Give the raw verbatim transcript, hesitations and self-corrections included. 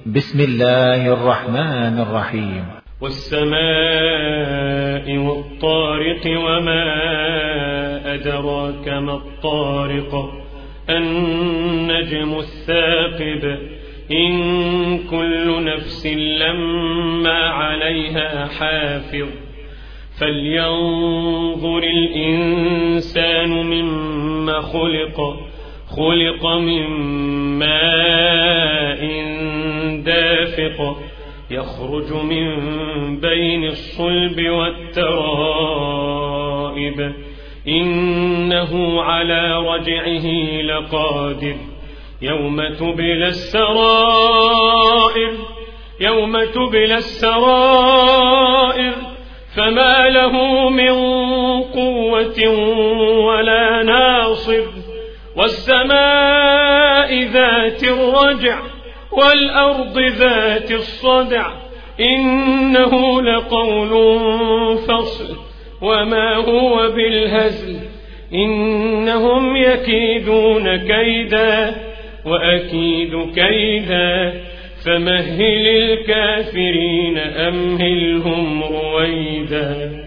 بسم الله الرحمن الرحيم. والسماء والطارق وما أدراك ما الطارق النجم الثاقب إن كل نفس لما عليها حافظ فلينظر الإنسان مما خلق خلق من ماء دافق يخرج من بين الصلب والترائب إنه على رجعه لقادر يوم تبلى السرائر يوم تبلى السرائر فما له من قوة ولا ناصر والسماء ذات الرجع والأرض ذات الصدع إنه لقول فصل وما هو بالهزل إنهم يكيدون كيدا وأكيد كيدا فمهل الكافرين أمهلهم رويدا.